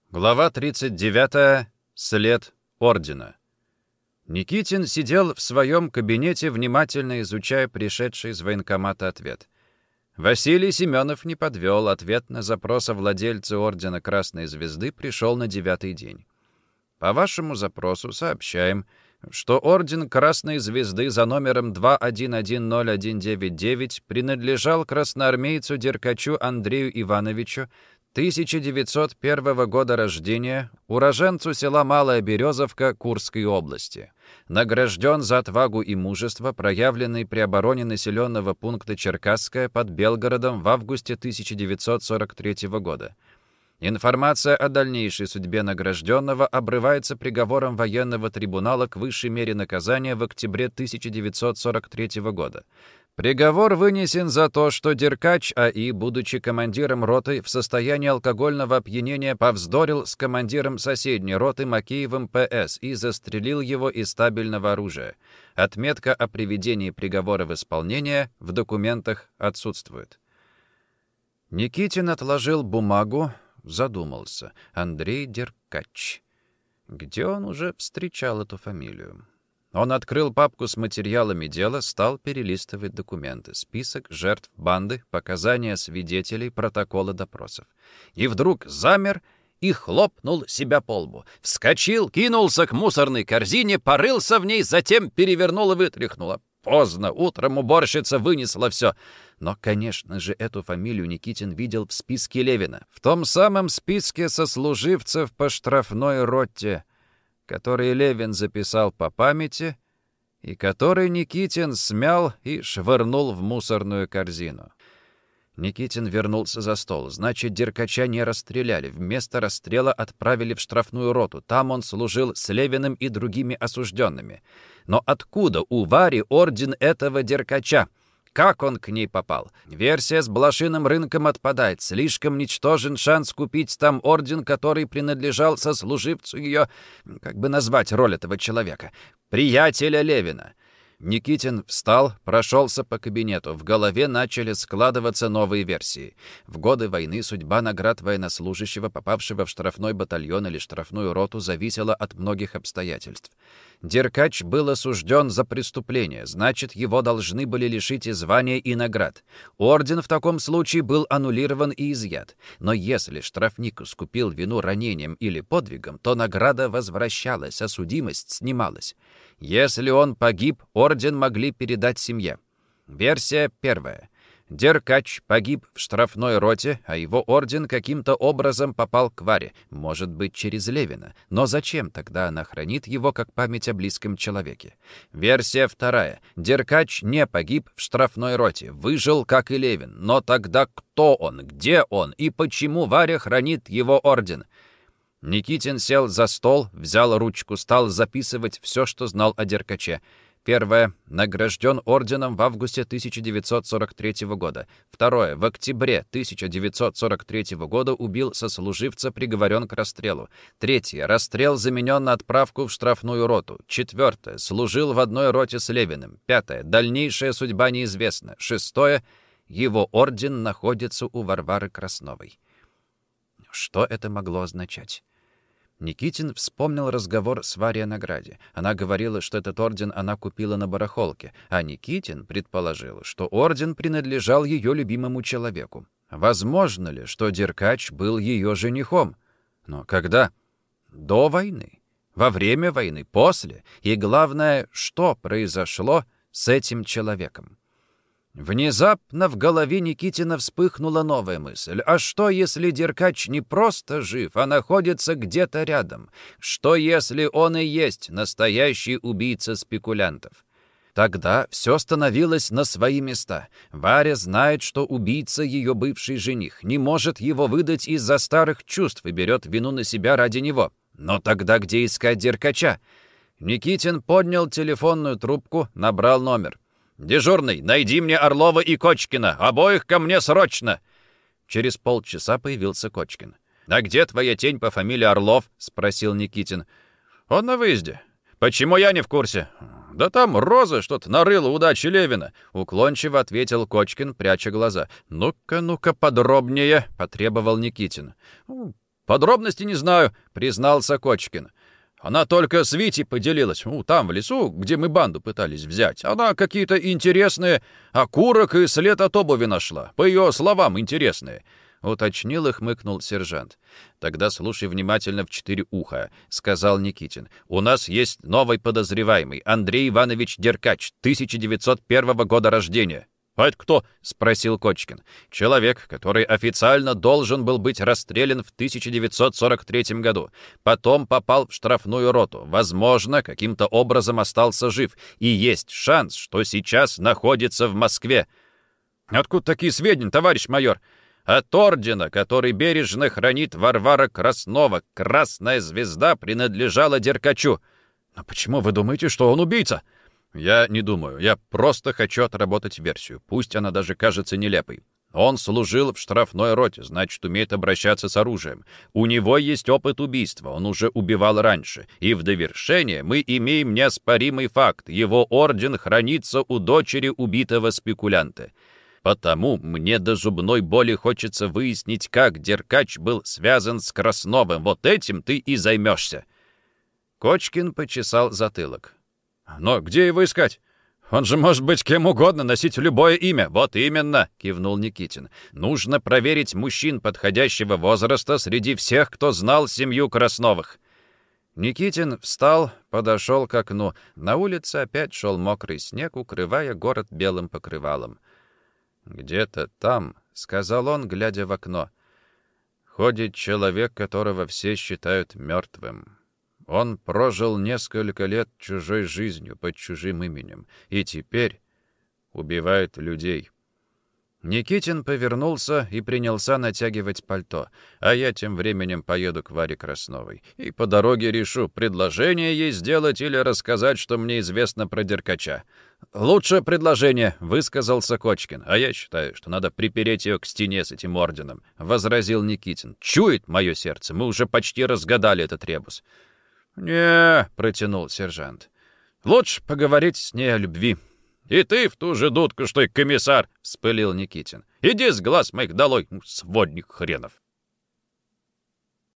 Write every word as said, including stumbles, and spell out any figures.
Глава тридцать девятая. След ордена. Никитин сидел в своем кабинете, внимательно изучая пришедший из военкомата ответ. Василий Семенов не подвел. Ответ на запрос о владельце ордена Красной Звезды пришел на девятый день. По вашему запросу сообщаем, что орден Красной Звезды за номером два один один ноль один девять девять принадлежал красноармейцу Деркачу Андрею Ивановичу, тысяча девятьсот первого года рождения, уроженцу села Малая Березовка Курской области. Награжден за отвагу и мужество, проявленные при обороне населенного пункта Черкасское под Белгородом в августе тысяча девятьсот сорок третьего года. Информация о дальнейшей судьбе награжденного обрывается приговором военного трибунала к высшей мере наказания в октябре тысяча девятьсот сорок третьего года. Приговор вынесен за то, что Деркач А.И., будучи командиром роты, в состоянии алкогольного опьянения повздорил с командиром соседней роты Макеевым П.С. и застрелил его из стабильного оружия. Отметка о приведении приговора в исполнение в документах отсутствует. Никитин отложил бумагу, задумался. Андрей Деркач. Где он уже встречал эту фамилию? Он открыл папку с материалами дела, стал перелистывать документы, список жертв банды, показания свидетелей, протоколы допросов. И вдруг замер и хлопнул себя по лбу. Вскочил, кинулся к мусорной корзине, порылся в ней, затем перевернул и вытряхнул. Поздно, утром уборщица вынесла все. Но, конечно же, эту фамилию Никитин видел в списке Левина. В том самом списке сослуживцев по штрафной роте, который Левин записал по памяти и который Никитин смял и швырнул в мусорную корзину. Никитин вернулся за стол. Значит, Деркача не расстреляли. Вместо расстрела отправили в штрафную роту. Там он служил с Левиным и другими осужденными. Но откуда у Вари орден этого Деркача? Как он к ней попал? Версия с блошиным рынком отпадает. Слишком ничтожен шанс купить там орден, который принадлежал сослуживцу ее... Как бы назвать роль этого человека? Приятеля Левина. Никитин встал, прошелся по кабинету. В голове начали складываться новые версии. В годы войны судьба наград военнослужащего, попавшего в штрафной батальон или штрафную роту, зависела от многих обстоятельств. Деркач был осужден за преступление, значит, его должны были лишить и звания, и наград. Орден в таком случае был аннулирован и изъят. Но если штрафник искупил вину ранением или подвигом, то награда возвращалась, а судимость снималась. Если он погиб, орден могли передать семье. Версия первая. Деркач погиб в штрафной роте, а его орден каким-то образом попал к Варе, может быть, через Левина. Но зачем тогда она хранит его как память о близком человеке? Версия вторая. Деркач не погиб в штрафной роте, выжил, как и Левин. Но тогда кто он, где он и почему Варя хранит его орден? Никитин сел за стол, взял ручку, стал записывать все, что знал о Деркаче. Первое. Награжден орденом в августе тысяча девятьсот сорок третьего года. Второе. В октябре тысяча девятьсот сорок третьего года убил сослуживца, приговорен к расстрелу. Третье. Расстрел заменен на отправку в штрафную роту. Четвертое. Служил в одной роте с Левиным. Пятое. Дальнейшая судьба неизвестна. Шестое. Его орден находится у Варвары Красновой. Что это могло означать? Никитин вспомнил разговор с Варей о награде. Она говорила, что этот орден она купила на барахолке, а Никитин предположил, что орден принадлежал ее любимому человеку. Возможно ли, что Деркач был ее женихом? Но когда? До войны? Во время войны? После? И главное, что произошло с этим человеком? Внезапно в голове Никитина вспыхнула новая мысль. А что, если Деркач не просто жив, а находится где-то рядом? Что, если он и есть настоящий убийца спекулянтов? Тогда все становилось на свои места. Варя знает, что убийца ее бывший жених, не может его выдать из-за старых чувств и берет вину на себя ради него. Но тогда где искать Деркача? Никитин поднял телефонную трубку, набрал номер. «Дежурный, найди мне Орлова и Кочкина! Обоих ко мне срочно!» Через полчаса появился Кочкин. «А где твоя тень по фамилии Орлов?» — спросил Никитин. «Он на выезде». «Почему я не в курсе?» «Да там Роза что-то нарыла удачи Левина», — уклончиво ответил Кочкин, пряча глаза. «Ну-ка, ну-ка подробнее», — потребовал Никитин. «Подробности не знаю», — признался Кочкин. «Она только с Витей поделилась. Ну, там, в лесу, где мы банду пытались взять. Она какие-то интересные окурок и след от обуви нашла. По ее словам, интересные». Уточнил и хмыкнул сержант. «Тогда слушай внимательно в четыре уха», — сказал Никитин. «У нас есть новый подозреваемый, Андрей Иванович Деркач, тысяча девятьсот первого года рождения». «А это кто?» — спросил Кочкин. «Человек, который официально должен был быть расстрелян в тысяча девятьсот сорок третьем году. Потом попал в штрафную роту. Возможно, каким-то образом остался жив. И есть шанс, что сейчас находится в Москве». «Откуда такие сведения, товарищ майор?» «От ордена, который бережно хранит Варвара Краснова. Красная звезда принадлежала Деркачу». «Но почему вы думаете, что он убийца?» «Я не думаю. Я просто хочу отработать версию. Пусть она даже кажется нелепой. Он служил в штрафной роте, значит, умеет обращаться с оружием. У него есть опыт убийства, он уже убивал раньше. И в довершение мы имеем неоспоримый факт. Его орден хранится у дочери убитого спекулянта. Потому мне до зубной боли хочется выяснить, как Деркач был связан с Красновым. Вот этим ты и займешься». Кочкин почесал затылок. «Но где его искать? Он же может быть кем угодно, носить любое имя». «Вот именно», — кивнул Никитин. «Нужно проверить мужчин подходящего возраста среди всех, кто знал семью Красновых». Никитин встал, подошел к окну. На улице опять шел мокрый снег, укрывая город белым покрывалом. «Где-то там», — сказал он, глядя в окно, — «ходит человек, которого все считают мертвым. Он прожил несколько лет чужой жизнью под чужим именем и теперь убивает людей». Никитин повернулся и принялся натягивать пальто, а я тем временем поеду к Варе Красновой. И по дороге решу, предложение ей сделать или рассказать, что мне известно про Деркача. «Лучше предложение», — высказался Кочкин. «А я считаю, что надо припереть ее к стене с этим орденом», — возразил Никитин. «Чует мое сердце, мы уже почти разгадали этот ребус». «Не», — протянул сержант, — «лучше поговорить с ней о любви». «И ты в ту же дудку, что и комиссар!» — вспылил Никитин. «Иди с глаз моих долой, сводник хренов!»